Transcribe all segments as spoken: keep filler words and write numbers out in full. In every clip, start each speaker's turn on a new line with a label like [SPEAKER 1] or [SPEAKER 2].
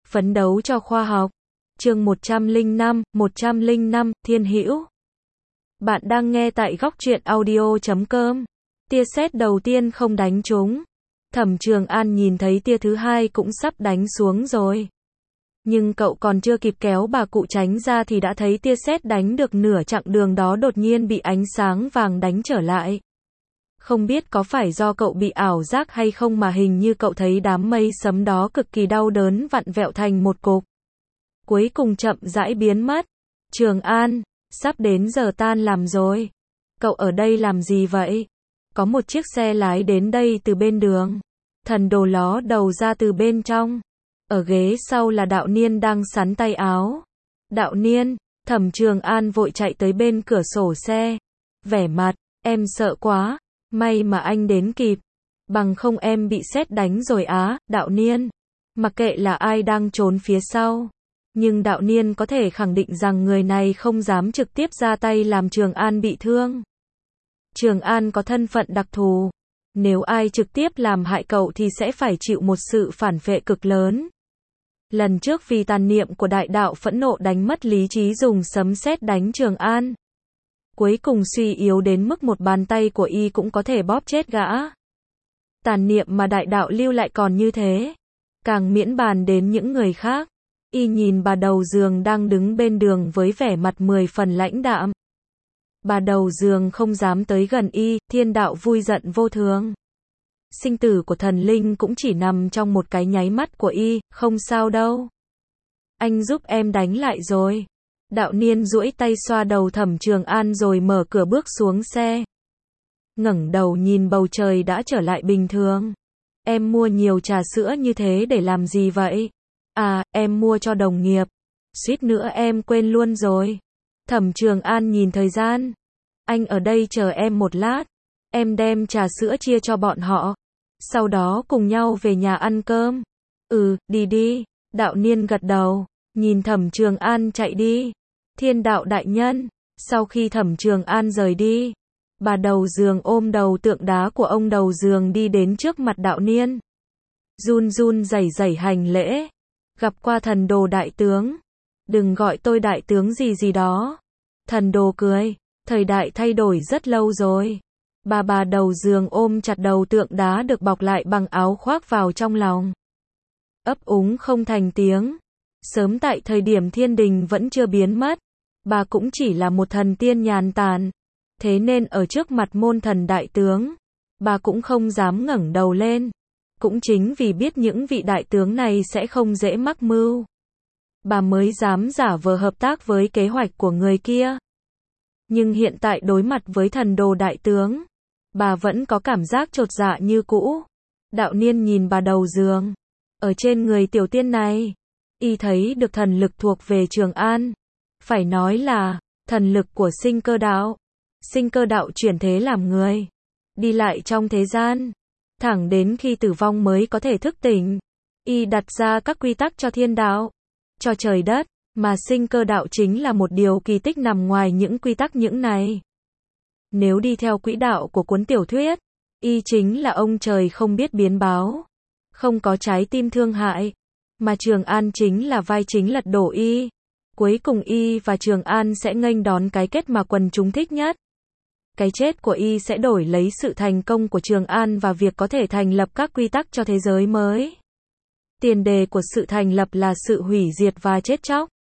[SPEAKER 1] Phấn đấu cho khoa học. Chương một trăm lẻ năm, một trăm lẻ năm, Thiên Hữu. Bạn đang nghe tại góc truyện audio chấm com. Tia sét đầu tiên không đánh trúng. Thẩm Trường An nhìn thấy tia thứ hai cũng sắp đánh xuống rồi. Nhưng cậu còn chưa kịp kéo bà cụ tránh ra thì đã thấy tia sét đánh được nửa chặng đường đó đột nhiên bị ánh sáng vàng đánh trở lại. Không biết có phải do cậu bị ảo giác hay không mà hình như cậu thấy đám mây sấm đó cực kỳ đau đớn vặn vẹo thành một cục. Cuối cùng chậm rãi biến mất. Trường An, sắp đến giờ tan làm rồi. Cậu ở đây làm gì vậy? Có một chiếc xe lái đến đây từ bên đường. Thần đồ ló đầu ra từ bên trong. Ở ghế sau là Đạo Niên đang sắn tay áo. Đạo Niên, Thẩm Trường An vội chạy tới bên cửa sổ xe. Vẻ mặt, em sợ quá. May mà anh đến kịp. Bằng không em bị sét đánh rồi á, Đạo Niên. Mặc kệ là ai đang trốn phía sau. Nhưng Đạo Niên có thể khẳng định rằng người này không dám trực tiếp ra tay làm Trường An bị thương. Trường An có thân phận đặc thù. Nếu ai trực tiếp làm hại cậu thì sẽ phải chịu một sự phản vệ cực lớn. Lần trước vì tàn niệm của đại đạo phẫn nộ đánh mất lý trí dùng sấm sét đánh Trường An. Cuối cùng suy yếu đến mức một bàn tay của y cũng có thể bóp chết gã. Tàn niệm mà đại đạo lưu lại còn như thế. Càng miễn bàn đến những người khác. Y nhìn bà đầu giường đang đứng bên đường với vẻ mặt mười phần lãnh đạm. Bà đầu giường không dám tới gần y, thiên đạo vui giận vô thường. Sinh tử của thần linh cũng chỉ nằm trong một cái nháy mắt của y, không sao đâu. Anh giúp em đánh lại rồi. Đạo Niên duỗi tay xoa đầu Thẩm Trường An rồi mở cửa bước xuống xe. Ngẩng đầu nhìn bầu trời đã trở lại bình thường. Em mua nhiều trà sữa như thế để làm gì vậy? À, em mua cho đồng nghiệp. Suýt nữa em quên luôn rồi. Thẩm Trường An nhìn thời gian. Anh ở đây chờ em một lát. Em đem trà sữa chia cho bọn họ. Sau đó cùng nhau về nhà ăn cơm. Ừ, đi đi. Đạo Niên gật đầu. Nhìn Thẩm Trường An chạy đi. Thiên đạo đại nhân. Sau khi Thẩm Trường An rời đi. Bà đầu giường ôm đầu tượng đá của ông đầu giường đi đến trước mặt Đạo Niên. Run run rẩy rẩy hành lễ. Gặp qua thần đồ đại tướng. Đừng gọi tôi đại tướng gì gì đó. Thần đồ cười. Thời đại thay đổi rất lâu rồi. Bà bà đầu giường ôm chặt đầu tượng đá được bọc lại bằng áo khoác vào trong lòng. Ấp úng không thành tiếng. Sớm tại thời điểm thiên đình vẫn chưa biến mất. Bà cũng chỉ là một thần tiên nhàn tản. Thế nên ở trước mặt môn thần đại tướng. Bà cũng không dám ngẩng đầu lên. Cũng chính vì biết những vị đại tướng này sẽ không dễ mắc mưu. Bà mới dám giả vờ hợp tác với kế hoạch của người kia. Nhưng hiện tại đối mặt với thần đồ đại tướng. Bà vẫn có cảm giác chột dạ như cũ. Đạo Niên nhìn bà đầu giường. Ở trên người tiểu tiên này. Y thấy được thần lực thuộc về Trường An. Phải nói là thần lực của sinh cơ đạo. Sinh cơ đạo chuyển thế làm người. Đi lại trong thế gian. Thẳng đến khi tử vong mới có thể thức tỉnh. Y đặt ra các quy tắc cho thiên đạo. Cho trời đất. Mà sinh cơ đạo chính là một điều kỳ tích nằm ngoài những quy tắc những này. Nếu đi theo quỹ đạo của cuốn tiểu thuyết. Y chính là ông trời không biết biến báo. Không có trái tim thương hại. Mà Trường An chính là vai chính lật đổ y. Cuối cùng y và Trường An sẽ nghênh đón cái kết mà quần chúng thích nhất. Cái chết của y sẽ đổi lấy sự thành công của Trường An và việc có thể thành lập các quy tắc cho thế giới mới. Tiền đề của sự thành lập là sự hủy diệt và chết chóc.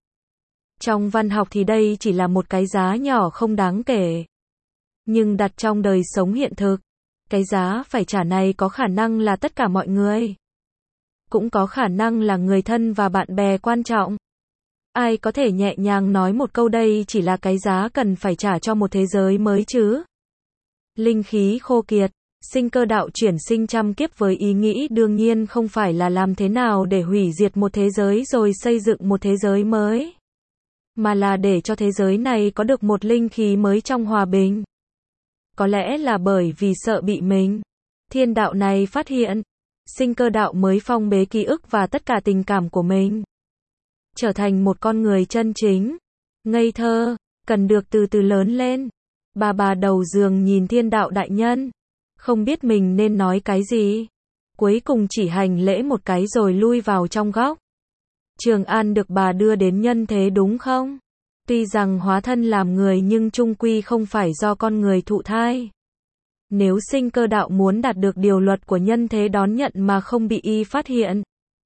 [SPEAKER 1] Trong văn học thì đây chỉ là một cái giá nhỏ không đáng kể. Nhưng đặt trong đời sống hiện thực, cái giá phải trả này có khả năng là tất cả mọi người. Cũng có khả năng là người thân và bạn bè quan trọng. Ai có thể nhẹ nhàng nói một câu đây chỉ là cái giá cần phải trả cho một thế giới mới chứ? Linh khí khô kiệt, sinh cơ đạo chuyển sinh trăm kiếp với ý nghĩ đương nhiên không phải là làm thế nào để hủy diệt một thế giới rồi xây dựng một thế giới mới. Mà là để cho thế giới này có được một linh khí mới trong hòa bình. Có lẽ là bởi vì sợ bị mình. Thiên đạo này phát hiện. Sinh cơ đạo mới phong bế ký ức và tất cả tình cảm của mình. Trở thành một con người chân chính. Ngây thơ. Cần được từ từ lớn lên. Bà bà đầu giường nhìn thiên đạo đại nhân. Không biết mình nên nói cái gì. Cuối cùng chỉ hành lễ một cái rồi lui vào trong góc. Trường An được bà đưa đến nhân thế đúng không? Tuy rằng hóa thân làm người nhưng chung quy không phải do con người thụ thai. Nếu sinh cơ đạo muốn đạt được điều luật của nhân thế đón nhận mà không bị y phát hiện,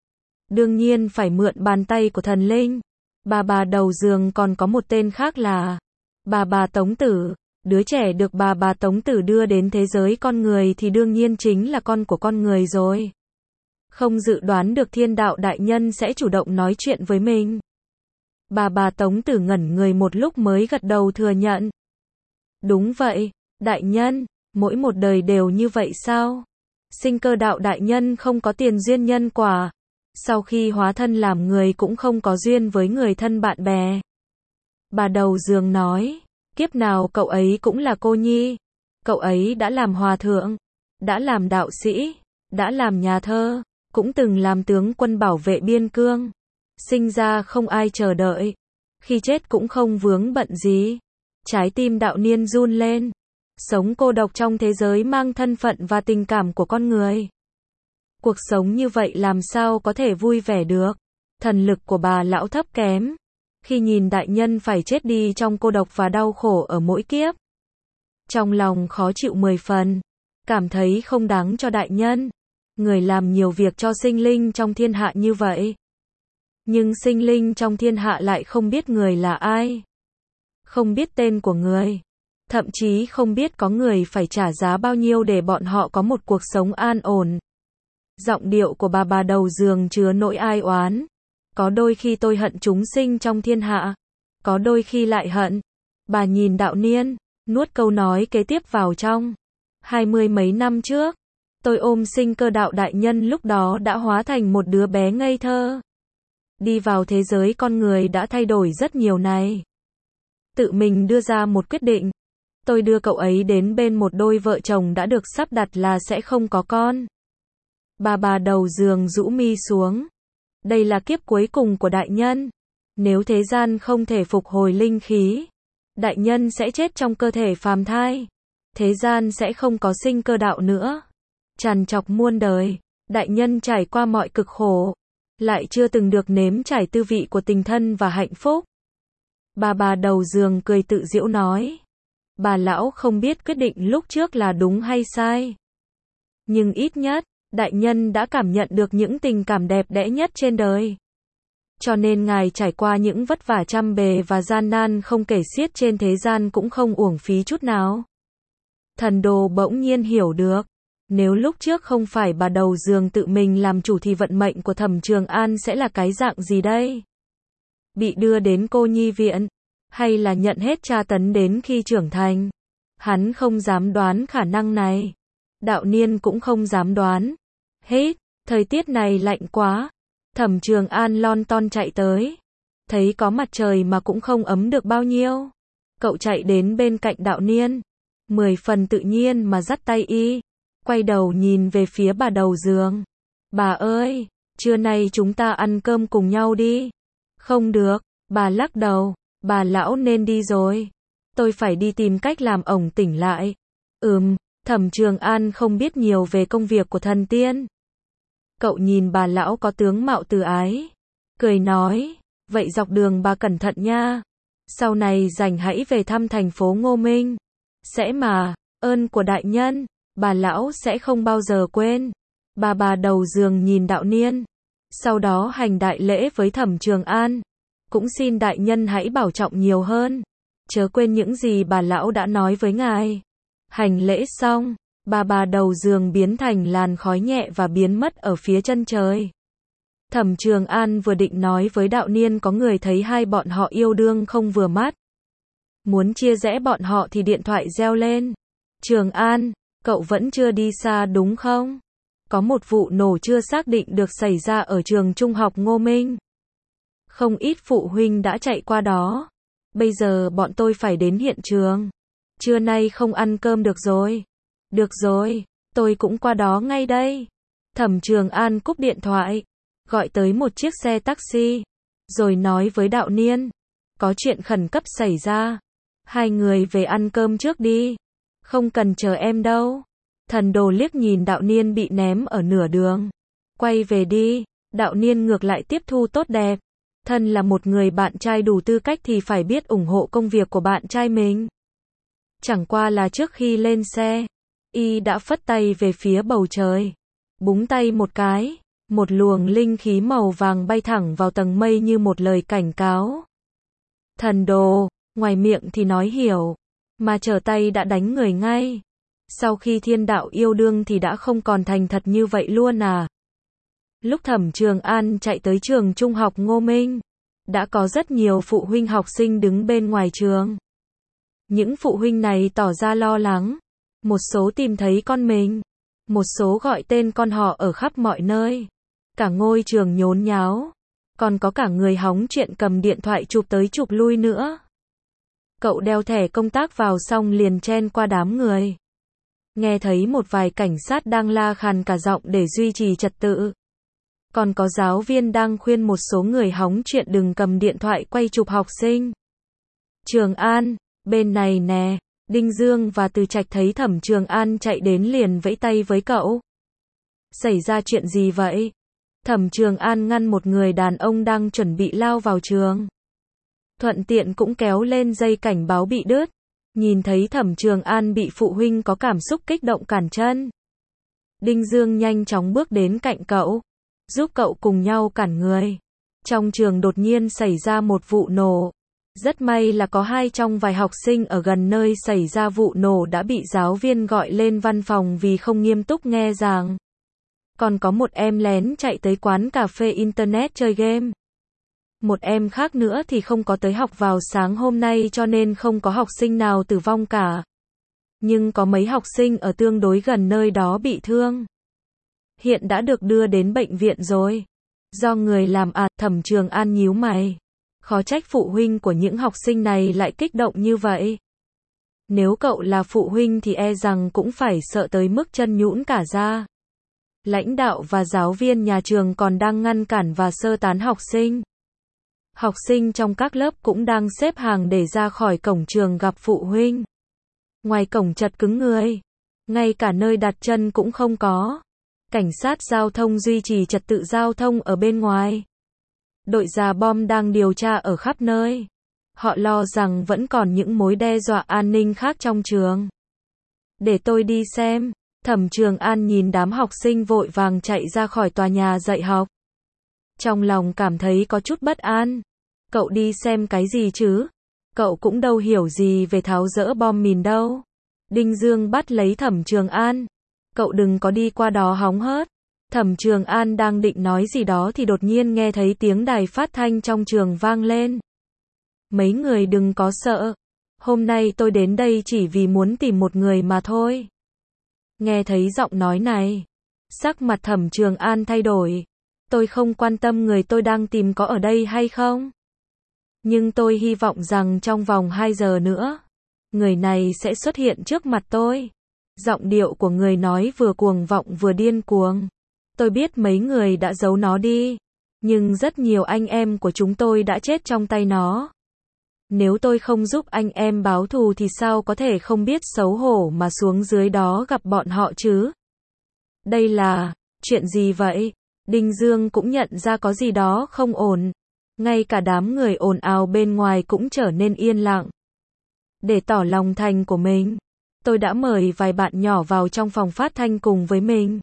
[SPEAKER 1] đương nhiên phải mượn bàn tay của thần linh. Bà bà đầu giường còn có một tên khác là bà bà Tống Tử. Đứa trẻ được bà bà Tống Tử đưa đến thế giới con người thì đương nhiên chính là con của con người rồi. Không dự đoán được thiên đạo đại nhân sẽ chủ động nói chuyện với mình. Bà bà Tống Tử ngẩn người một lúc mới gật đầu thừa nhận. Đúng vậy, đại nhân, mỗi một đời đều như vậy sao? Sinh cơ đạo đại nhân không có tiền duyên nhân quả. Sau khi hóa thân làm người cũng không có duyên với người thân bạn bè. Bà đầu giường nói, kiếp nào cậu ấy cũng là cô nhi. Cậu ấy đã làm hòa thượng, đã làm đạo sĩ, đã làm nhà thơ, cũng từng làm tướng quân bảo vệ biên cương. Sinh ra không ai chờ đợi, khi chết cũng không vướng bận gì. Trái tim đạo niên run lên. Sống cô độc trong thế giới mang thân phận và tình cảm của con người. Cuộc sống như vậy làm sao có thể vui vẻ được. Thần lực của bà lão thấp kém. Khi nhìn đại nhân phải chết đi trong cô độc và đau khổ ở mỗi kiếp, trong lòng khó chịu mười phần. Cảm thấy không đáng cho đại nhân. Người làm nhiều việc cho sinh linh trong thiên hạ như vậy. Nhưng sinh linh trong thiên hạ lại không biết người là ai. Không biết tên của người. Thậm chí không biết có người phải trả giá bao nhiêu để bọn họ có một cuộc sống an ổn. Giọng điệu của bà bà đầu giường chứa nỗi ai oán. Có đôi khi tôi hận chúng sinh trong thiên hạ. Có đôi khi lại hận. Bà nhìn đạo niên, nuốt câu nói kế tiếp vào trong. Hai mươi mấy năm trước, tôi ôm sinh cơ đạo đại nhân lúc đó đã hóa thành một đứa bé ngây thơ. Đi vào thế giới con người đã thay đổi rất nhiều này. Tự mình đưa ra một quyết định. Tôi đưa cậu ấy đến bên một đôi vợ chồng đã được sắp đặt là sẽ không có con. Bà bà đầu giường rũ mi xuống. Đây là kiếp cuối cùng của đại nhân. Nếu thế gian không thể phục hồi linh khí, đại nhân sẽ chết trong cơ thể phàm thai. Thế gian sẽ không có sinh cơ đạo nữa. Trằn trọc muôn đời, đại nhân trải qua mọi cực khổ, lại chưa từng được nếm trải tư vị của tình thân và hạnh phúc. Bà bà đầu giường cười tự giễu nói. Bà lão không biết quyết định lúc trước là đúng hay sai. Nhưng ít nhất, đại nhân đã cảm nhận được những tình cảm đẹp đẽ nhất trên đời. Cho nên ngài trải qua những vất vả trăm bề và gian nan không kể xiết trên thế gian cũng không uổng phí chút nào. Thần đồ bỗng nhiên hiểu được. Nếu lúc trước không phải bà đầu giường tự mình làm chủ thì vận mệnh của Thẩm Trường An sẽ là cái dạng gì đây? Bị đưa đến cô nhi viện, hay là nhận hết tra tấn đến khi trưởng thành? Hắn không dám đoán khả năng này. Đạo niên cũng không dám đoán. Hết, thời tiết này lạnh quá. Thẩm Trường An lon ton chạy tới. Thấy có mặt trời mà cũng không ấm được bao nhiêu. Cậu chạy đến bên cạnh đạo niên. Mười phần tự nhiên mà dắt tay y. Quay đầu nhìn về phía bà đầu giường. Bà ơi, trưa nay chúng ta ăn cơm cùng nhau đi. Không được, bà lắc đầu. Bà lão nên đi rồi. Tôi phải đi tìm cách làm ổng tỉnh lại. Ừm, Thẩm Trường An không biết nhiều về công việc của thần tiên. Cậu nhìn bà lão có tướng mạo từ ái. Cười nói, vậy dọc đường bà cẩn thận nha. Sau này rảnh hãy về thăm thành phố Ngô Minh. Sẽ mà, ơn của đại nhân, bà lão sẽ không bao giờ quên. Bà bà đầu giường nhìn đạo niên. Sau đó hành đại lễ với Thẩm Trường An. Cũng xin đại nhân hãy bảo trọng nhiều hơn. Chớ quên những gì bà lão đã nói với ngài. Hành lễ xong, bà bà đầu giường biến thành làn khói nhẹ và biến mất ở phía chân trời. Thẩm Trường An vừa định nói với đạo niên có người thấy hai bọn họ yêu đương không vừa mắt. Muốn chia rẽ bọn họ thì điện thoại reo lên. Trường An, cậu vẫn chưa đi xa đúng không? Có một vụ nổ chưa xác định được xảy ra ở trường trung học Ngô Minh. Không ít phụ huynh đã chạy qua đó. Bây giờ bọn tôi phải đến hiện trường. Trưa nay không ăn cơm được rồi. Được rồi, tôi cũng qua đó ngay đây. Thẩm Trường An cúp điện thoại, gọi tới một chiếc xe taxi, rồi nói với đạo niên. Có chuyện khẩn cấp xảy ra. Hai người về ăn cơm trước đi. Không cần chờ em đâu. Thần đồ liếc nhìn đạo niên bị ném ở nửa đường. Quay về đi. Đạo Niên ngược lại tiếp thu tốt đẹp. Thân là một người bạn trai đủ tư cách thì phải biết ủng hộ công việc của bạn trai mình. Chẳng qua là trước khi lên xe, y đã phất tay về phía bầu trời. Búng tay một cái, một luồng linh khí màu vàng bay thẳng vào tầng mây như một lời cảnh cáo. Thần đồ, ngoài miệng thì nói hiểu, mà trở tay đã đánh người ngay. Sau khi thiên đạo yêu đương thì đã không còn thành thật như vậy luôn à. Lúc Thẩm Trường An chạy tới trường trung học Ngô Minh, đã có rất nhiều phụ huynh học sinh đứng bên ngoài trường. Những phụ huynh này tỏ ra lo lắng, một số tìm thấy con mình, một số gọi tên con họ ở khắp mọi nơi. Cả ngôi trường nhốn nháo, còn có cả người hóng chuyện cầm điện thoại chụp tới chụp lui nữa. Cậu đeo thẻ công tác vào xong liền chen qua đám người. Nghe thấy một vài cảnh sát đang la khàn cả giọng để duy trì trật tự. Còn có giáo viên đang khuyên một số người hóng chuyện đừng cầm điện thoại quay chụp học sinh. Trường An, bên này nè. Đinh Dương và Từ Trạch thấy Thẩm Trường An chạy đến liền vẫy tay với cậu. Xảy ra chuyện gì vậy? Thẩm Trường An ngăn một người đàn ông đang chuẩn bị lao vào trường. Thuận tiện cũng kéo lên dây cảnh báo bị đứt. Nhìn thấy Thẩm Trường An bị phụ huynh có cảm xúc kích động cản chân. Đinh Dương nhanh chóng bước đến cạnh cậu, giúp cậu cùng nhau cản người. Trong trường đột nhiên xảy ra một vụ nổ. Rất may là có hai trong vài học sinh ở gần nơi xảy ra vụ nổ đã bị giáo viên gọi lên văn phòng vì không nghiêm túc nghe giảng. Còn có một em lén chạy tới quán cà phê internet chơi game. Một em khác nữa thì không có tới học vào sáng hôm nay cho nên không có học sinh nào tử vong cả. Nhưng có mấy học sinh ở tương đối gần nơi đó bị thương. Hiện đã được đưa đến bệnh viện rồi. Do người làm à, Thẩm Trường An nhíu mày. Khó trách phụ huynh của những học sinh này lại kích động như vậy. Nếu cậu là phụ huynh thì e rằng cũng phải sợ tới mức chân nhũn cả ra. Lãnh đạo và giáo viên nhà trường còn đang ngăn cản và sơ tán học sinh. Học sinh trong các lớp cũng đang xếp hàng để ra khỏi cổng trường gặp phụ huynh. Ngoài cổng chật cứng người. Ngay cả nơi đặt chân cũng không có. Cảnh sát giao thông duy trì trật tự giao thông ở bên ngoài. Đội già bom đang điều tra ở khắp nơi. Họ lo rằng vẫn còn những mối đe dọa an ninh khác trong trường. Để tôi đi xem. Thẩm Trường An nhìn đám học sinh vội vàng chạy ra khỏi tòa nhà dạy học. Trong lòng cảm thấy có chút bất an. Cậu đi xem cái gì chứ? Cậu cũng đâu hiểu gì về tháo dỡ bom mìn đâu. Đinh Dương bắt lấy Thẩm Trường An. Cậu đừng có đi qua đó hóng hớt. Thẩm Trường An đang định nói gì đó thì đột nhiên nghe thấy tiếng đài phát thanh trong trường vang lên. Mấy người đừng có sợ. Hôm nay tôi đến đây chỉ vì muốn tìm một người mà thôi. Nghe thấy giọng nói này, sắc mặt Thẩm Trường An thay đổi. Tôi không quan tâm người tôi đang tìm có ở đây hay không. Nhưng tôi hy vọng rằng trong vòng hai giờ nữa, người này sẽ xuất hiện trước mặt tôi. Giọng điệu của người nói vừa cuồng vọng vừa điên cuồng. Tôi biết mấy người đã giấu nó đi. Nhưng rất nhiều anh em của chúng tôi đã chết trong tay nó. Nếu tôi không giúp anh em báo thù thì sao có thể không biết xấu hổ mà xuống dưới đó gặp bọn họ chứ? Đây là chuyện gì vậy? Đinh Dương cũng nhận ra có gì đó không ổn. Ngay cả đám người ồn ào bên ngoài cũng trở nên yên lặng. Để tỏ lòng thành của mình, tôi đã mời vài bạn nhỏ vào trong phòng phát thanh cùng với mình.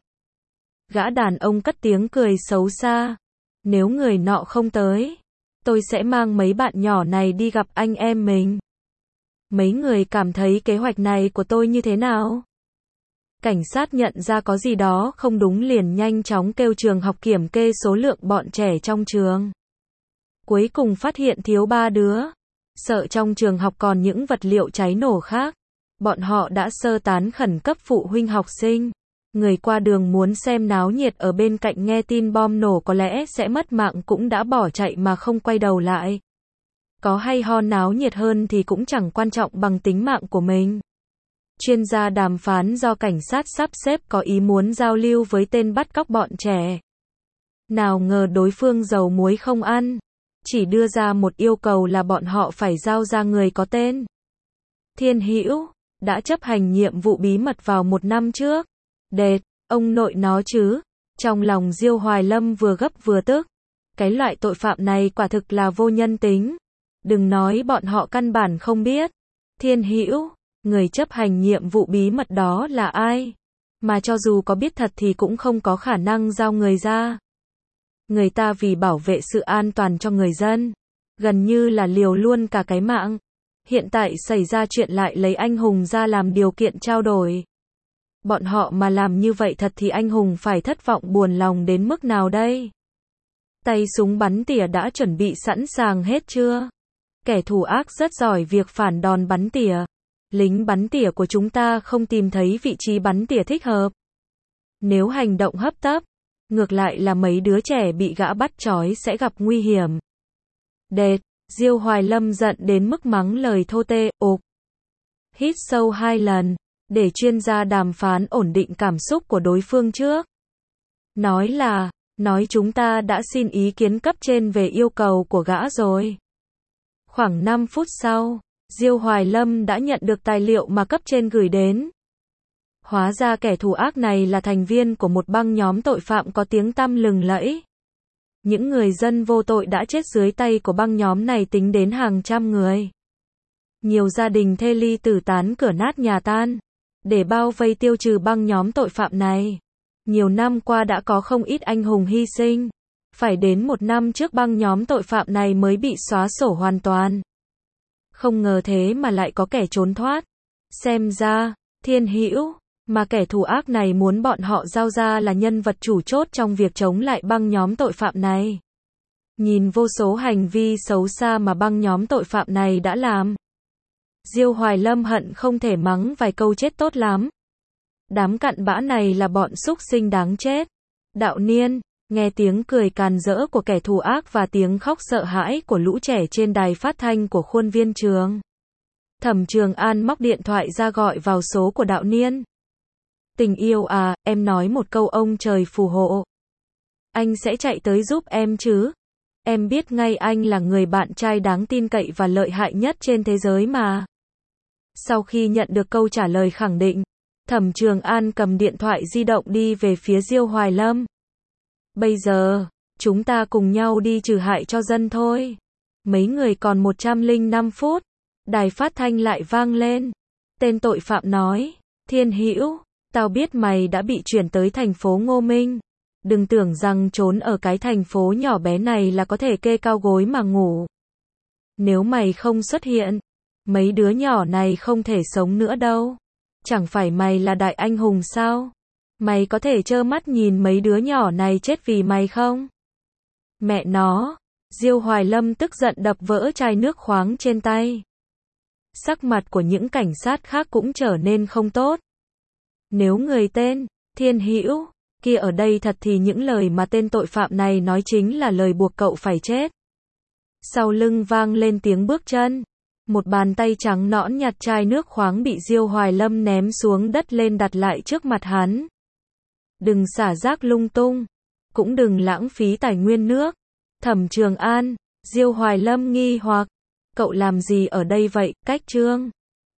[SPEAKER 1] Gã đàn ông cất tiếng cười xấu xa. Nếu người nọ không tới, tôi sẽ mang mấy bạn nhỏ này đi gặp anh em mình. Mấy người cảm thấy kế hoạch này của tôi như thế nào? Cảnh sát nhận ra có gì đó không đúng liền nhanh chóng kêu trường học kiểm kê số lượng bọn trẻ trong trường. Cuối cùng phát hiện thiếu ba đứa. Sợ trong trường học còn những vật liệu cháy nổ khác. Bọn họ đã sơ tán khẩn cấp phụ huynh học sinh. Người qua đường muốn xem náo nhiệt ở bên cạnh nghe tin bom nổ có lẽ sẽ mất mạng cũng đã bỏ chạy mà không quay đầu lại. Có hay ho náo nhiệt hơn thì cũng chẳng quan trọng bằng tính mạng của mình. Chuyên gia đàm phán do cảnh sát sắp xếp có ý muốn giao lưu với tên bắt cóc bọn trẻ. Nào ngờ đối phương dầu muối không ăn. Chỉ đưa ra một yêu cầu là bọn họ phải giao ra người có tên Thiên Hữu, đã chấp hành nhiệm vụ bí mật vào một năm trước. Đệt, ông nội nó chứ. Trong lòng Diêu Hoài Lâm vừa gấp vừa tức. Cái loại tội phạm này quả thực là vô nhân tính. Đừng nói bọn họ căn bản không biết. Thiên Hữu, người chấp hành nhiệm vụ bí mật đó là ai? Mà cho dù có biết thật thì cũng không có khả năng giao người ra. Người ta vì bảo vệ sự an toàn cho người dân, gần như là liều luôn cả cái mạng. Hiện tại xảy ra chuyện lại lấy anh hùng ra làm điều kiện trao đổi. Bọn họ mà làm như vậy thật thì anh hùng phải thất vọng buồn lòng đến mức nào đây? Tay súng bắn tỉa đã chuẩn bị sẵn sàng hết chưa? Kẻ thù ác rất giỏi việc phản đòn bắn tỉa. Lính bắn tỉa của chúng ta không tìm thấy vị trí bắn tỉa thích hợp. Nếu hành động hấp tấp, ngược lại là mấy đứa trẻ bị gã bắt trói sẽ gặp nguy hiểm. Đệt, Diêu Hoài Lâm giận đến mức mắng lời thô tê, ộp. Hít sâu hai lần, để chuyên gia đàm phán ổn định cảm xúc của đối phương trước. Nói là, nói chúng ta đã xin ý kiến cấp trên về yêu cầu của gã rồi. Khoảng năm phút sau, Diêu Hoài Lâm đã nhận được tài liệu mà cấp trên gửi đến. Hóa ra kẻ thù ác này là thành viên của một băng nhóm tội phạm có tiếng tăm lừng lẫy. Những người dân vô tội đã chết dưới tay của băng nhóm này tính đến hàng trăm người. Nhiều gia đình thê ly tử tán cửa nát nhà tan, để bao vây tiêu trừ băng nhóm tội phạm này. Nhiều năm qua đã có không ít anh hùng hy sinh. Phải đến một năm trước băng nhóm tội phạm này mới bị xóa sổ hoàn toàn. Không ngờ thế mà lại có kẻ trốn thoát. Xem ra, Thiên Hữu, mà kẻ thù ác này muốn bọn họ giao ra là nhân vật chủ chốt trong việc chống lại băng nhóm tội phạm này. Nhìn vô số hành vi xấu xa mà băng nhóm tội phạm này đã làm, Diêu Hoài Lâm hận không thể mắng vài câu chết tốt lắm. Đám cặn bã này là bọn súc sinh đáng chết. Đạo Niên, nghe tiếng cười càn rỡ của kẻ thù ác và tiếng khóc sợ hãi của lũ trẻ trên đài phát thanh của khuôn viên trường. Thẩm Trường An móc điện thoại ra gọi vào số của Đạo Niên. Tình yêu à, em nói một câu ông trời phù hộ. Anh sẽ chạy tới giúp em chứ. Em biết ngay anh là người bạn trai đáng tin cậy và lợi hại nhất trên thế giới mà. Sau khi nhận được câu trả lời khẳng định, Thẩm Trường An cầm điện thoại di động đi về phía Diêu Hoài Lâm. Bây giờ, chúng ta cùng nhau đi trừ hại cho dân thôi. Mấy người còn một trăm lẻ năm phút. Đài phát thanh lại vang lên. Tên tội phạm nói, Thiên Hữu, tao biết mày đã bị chuyển tới thành phố Ngô Minh. Đừng tưởng rằng trốn ở cái thành phố nhỏ bé này là có thể kê cao gối mà ngủ. Nếu mày không xuất hiện, mấy đứa nhỏ này không thể sống nữa đâu. Chẳng phải mày là đại anh hùng sao? Mày có thể trơ mắt nhìn mấy đứa nhỏ này chết vì mày không? Mẹ nó, Diêu Hoài Lâm tức giận đập vỡ chai nước khoáng trên tay. Sắc mặt của những cảnh sát khác cũng trở nên không tốt. Nếu người tên Thiên Hữu kia ở đây thật thì những lời mà tên tội phạm này nói chính là lời buộc cậu phải chết. Sau lưng vang lên tiếng bước chân. Một bàn tay trắng nõn nhặt chai nước khoáng bị Diêu Hoài Lâm ném xuống đất lên đặt lại trước mặt hắn. Đừng xả rác lung tung, cũng đừng lãng phí tài nguyên nước. Thẩm Trường An, Diêu Hoài Lâm nghi hoặc, cậu làm gì ở đây vậy, Cách Trương?